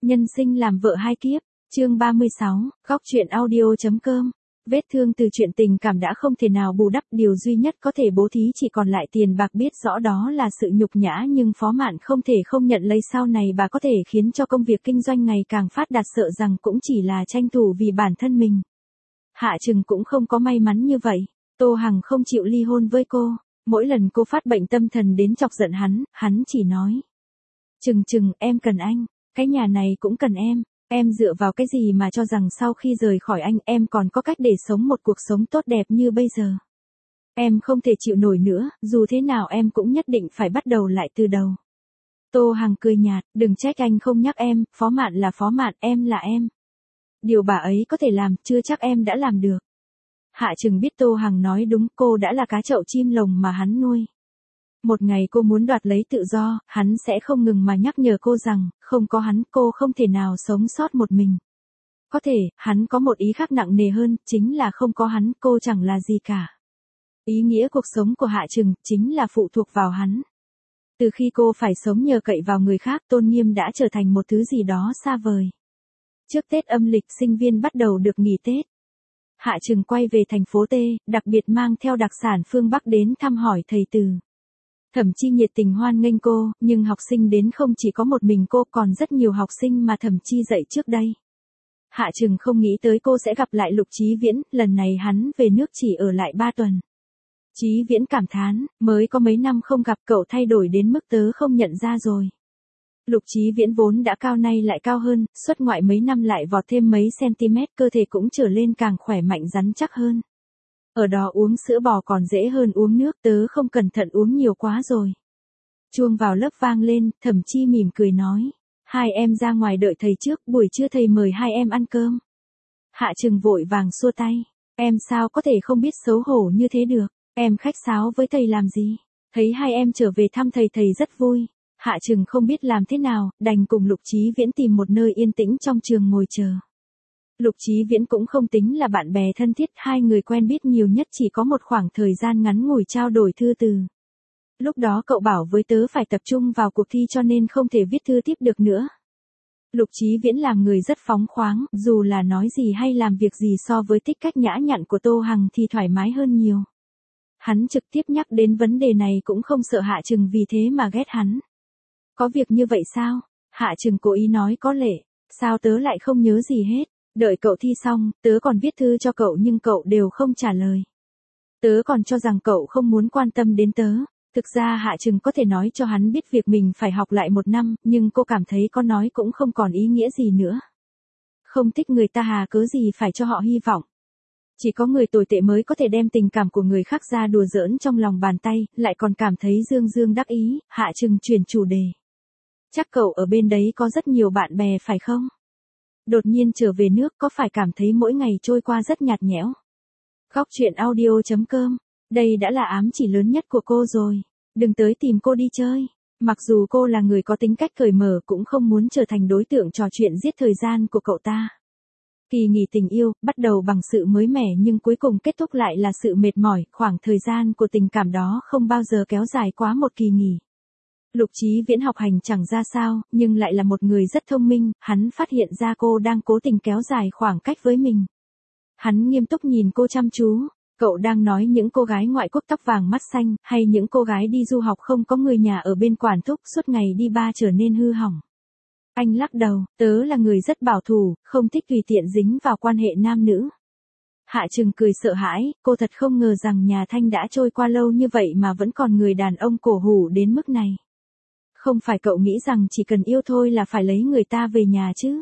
Nhân sinh làm vợ hai kiếp, chương 36, góc truyện audio.com. Vết thương từ chuyện tình cảm đã không thể nào bù đắp, điều duy nhất có thể bố thí chỉ còn lại tiền bạc, biết rõ đó là sự nhục nhã nhưng Phó Mạn không thể không nhận lấy. Sau này bà có thể khiến cho công việc kinh doanh ngày càng phát đạt, sợ rằng cũng chỉ là tranh thủ vì bản thân mình. Hạ Trừng cũng không có may mắn như vậy. Tô Hằng không chịu ly hôn với cô. Mỗi lần cô phát bệnh tâm thần đến chọc giận hắn chỉ nói: Trừng, em cần anh, cái nhà này cũng cần em dựa vào cái gì mà cho rằng sau khi rời khỏi anh em còn có cách để sống một cuộc sống tốt đẹp như bây giờ. Em không thể chịu nổi nữa, dù thế nào em cũng nhất định phải bắt đầu lại từ đầu. Tô Hằng cười nhạt: đừng trách anh không nhắc em, Phó Mạn là Phó Mạn, em là em. Điều bà ấy có thể làm, chưa chắc em đã làm được. Hạ Trừng biết Tô Hằng nói đúng, cô đã là cá chậu chim lồng mà hắn nuôi. Một ngày cô muốn đoạt lấy tự do, hắn sẽ không ngừng mà nhắc nhở cô rằng, không có hắn cô không thể nào sống sót một mình. Có thể, hắn có một ý khác nặng nề hơn, chính là không có hắn cô chẳng là gì cả. Ý nghĩa cuộc sống của Hạ Trừng chính là phụ thuộc vào hắn. Từ khi cô phải sống nhờ cậy vào người khác, tôn nghiêm đã trở thành một thứ gì đó xa vời. Trước Tết âm lịch, sinh viên bắt đầu được nghỉ Tết. Hạ Trừng quay về thành phố T, đặc biệt mang theo đặc sản phương Bắc đến thăm hỏi thầy Từ. Thẩm Chi nhiệt tình hoan nghênh cô, nhưng học sinh đến không chỉ có một mình cô, còn rất nhiều học sinh mà Thẩm Chi dạy trước đây. Hạ Trừng không nghĩ tới cô sẽ gặp lại Lục Chí Viễn, lần này hắn về nước chỉ ở lại 3 tuần. Chí Viễn cảm thán, mới có mấy năm không gặp cậu thay đổi đến mức tớ không nhận ra rồi. Lục Chí Viễn vốn đã cao nay lại cao hơn, xuất ngoại mấy năm lại vọt thêm mấy cm, cơ thể cũng trở lên càng khỏe mạnh rắn chắc hơn. Ở đó uống sữa bò còn dễ hơn uống nước, tớ không cẩn thận uống nhiều quá rồi. Chuông vào lớp vang lên, Thẩm Chi mỉm cười nói: hai em ra ngoài đợi thầy trước, buổi trưa thầy mời hai em ăn cơm. Hạ Trừng vội vàng xua tay: em sao có thể không biết xấu hổ như thế được, em khách sáo với thầy làm gì, thấy hai em trở về thăm thầy rất vui. Hạ Trừng không biết làm thế nào, đành cùng Lục Chí Viễn tìm một nơi yên tĩnh trong trường ngồi chờ. Lục Chí Viễn cũng không tính là bạn bè thân thiết, hai người quen biết nhiều nhất chỉ có một khoảng thời gian ngắn ngủi trao đổi thư từ. Lúc đó cậu bảo với tớ phải tập trung vào cuộc thi cho nên không thể viết thư tiếp được nữa. Lục Chí Viễn làm người rất phóng khoáng, dù là nói gì hay làm việc gì so với thích cách nhã nhặn của Tô Hằng thì thoải mái hơn nhiều. Hắn trực tiếp nhắc đến vấn đề này cũng không sợ Hạ Trừng vì thế mà ghét hắn. Có việc như vậy sao? Hạ Trừng cố ý nói có lệ, sao tớ lại không nhớ gì hết. Đợi cậu thi xong, tớ còn viết thư cho cậu nhưng cậu đều không trả lời. Tớ còn cho rằng cậu không muốn quan tâm đến tớ. Thực ra Hạ Trừng có thể nói cho hắn biết việc mình phải học lại 1 năm, nhưng cô cảm thấy có nói cũng không còn ý nghĩa gì nữa. Không thích người ta hà cớ gì phải cho họ hy vọng. Chỉ có người tồi tệ mới có thể đem tình cảm của người khác ra đùa giỡn trong lòng bàn tay, lại còn cảm thấy dương đắc ý. Hạ Trừng chuyển chủ đề: chắc cậu ở bên đấy có rất nhiều bạn bè phải không? Đột nhiên trở về nước có phải cảm thấy mỗi ngày trôi qua rất nhạt nhẽo? Góc truyện audio.com. Đây đã là ám chỉ lớn nhất của cô rồi. Đừng tới tìm cô đi chơi. Mặc dù cô là người có tính cách cởi mở, cũng không muốn trở thành đối tượng trò chuyện giết thời gian của cậu ta. Kỳ nghỉ tình yêu, bắt đầu bằng sự mới mẻ nhưng cuối cùng kết thúc lại là sự mệt mỏi, khoảng thời gian của tình cảm đó không bao giờ kéo dài quá một kỳ nghỉ. Lục Chí Viễn học hành chẳng ra sao, nhưng lại là một người rất thông minh, hắn phát hiện ra cô đang cố tình kéo dài khoảng cách với mình. Hắn nghiêm túc nhìn cô chăm chú: cậu đang nói những cô gái ngoại quốc tóc vàng mắt xanh, hay những cô gái đi du học không có người nhà ở bên quản thúc, suốt ngày đi bar trở nên hư hỏng? Anh lắc đầu: tớ là người rất bảo thủ, không thích tùy tiện dính vào quan hệ nam nữ. Hạ Trừng cười sợ hãi, cô thật không ngờ rằng nhà Thanh đã trôi qua lâu như vậy mà vẫn còn người đàn ông cổ hủ đến mức này. Không phải cậu nghĩ rằng chỉ cần yêu thôi là phải lấy người ta về nhà chứ?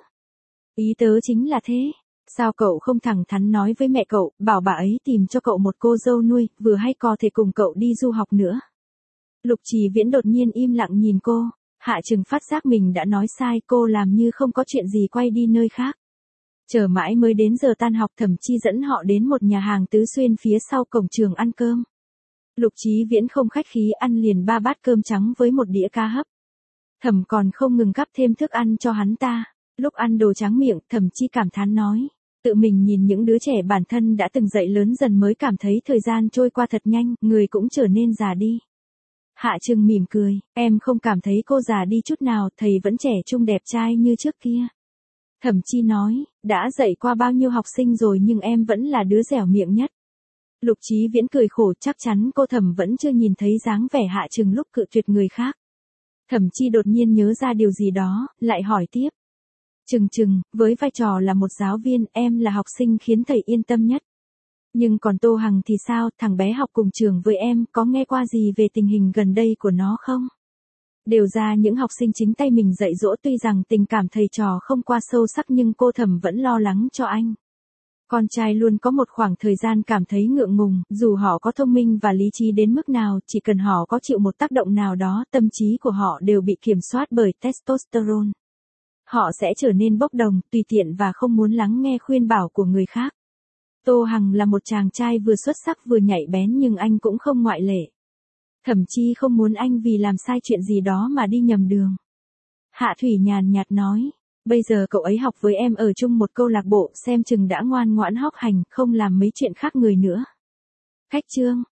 Ý tớ chính là thế. Sao cậu không thẳng thắn nói với mẹ cậu, bảo bà ấy tìm cho cậu một cô dâu nuôi, vừa hay có thể cùng cậu đi du học nữa? Lục Chí Viễn đột nhiên im lặng nhìn cô. Hạ Trừng phát giác mình đã nói sai, cô làm như không có chuyện gì quay đi nơi khác. Chờ mãi mới đến giờ tan học, Thẩm Chi dẫn họ đến một nhà hàng Tứ Xuyên phía sau cổng trường ăn cơm. Lục Chí Viễn không khách khí ăn liền 3 bát cơm trắng với một đĩa cá hấp. Thẩm còn không ngừng gắp thêm thức ăn cho hắn ta. Lúc ăn đồ tráng miệng, Thẩm Chi cảm thán nói: tự mình nhìn những đứa trẻ bản thân đã từng dậy lớn dần mới cảm thấy thời gian trôi qua thật nhanh, người cũng trở nên già đi. Hạ Trừng mỉm cười, em không cảm thấy cô già đi chút nào, thầy vẫn trẻ trung đẹp trai như trước kia. Thẩm Chi nói, đã dạy qua bao nhiêu học sinh rồi nhưng em vẫn là đứa dẻo miệng nhất. Lục Chí Viễn cười khổ, chắc chắn cô Thẩm vẫn chưa nhìn thấy dáng vẻ Hạ Trừng lúc cự tuyệt người khác. Thẩm Chi đột nhiên nhớ ra điều gì đó, lại hỏi tiếp. Trừng, với vai trò là một giáo viên, em là học sinh khiến thầy yên tâm nhất. Nhưng còn Tô Hằng thì sao, thằng bé học cùng trường với em, có nghe qua gì về tình hình gần đây của nó không? Đều ra những học sinh chính tay mình dạy dỗ, tuy rằng tình cảm thầy trò không qua sâu sắc nhưng cô Thẩm vẫn lo lắng cho anh. Con trai luôn có một khoảng thời gian cảm thấy ngượng ngùng, dù họ có thông minh và lý trí đến mức nào, chỉ cần họ có chịu một tác động nào đó, tâm trí của họ đều bị kiểm soát bởi testosterone. Họ sẽ trở nên bốc đồng, tùy tiện và không muốn lắng nghe khuyên bảo của người khác. Tô Hằng là một chàng trai vừa xuất sắc vừa nhạy bén nhưng anh cũng không ngoại lệ. Thậm chí không muốn anh vì làm sai chuyện gì đó mà đi nhầm đường. Hạ Thủy nhàn nhạt nói, bây giờ cậu ấy học với em ở chung một câu lạc bộ, xem chừng đã ngoan ngoãn học hành, không làm mấy chuyện khác người nữa. Cách chương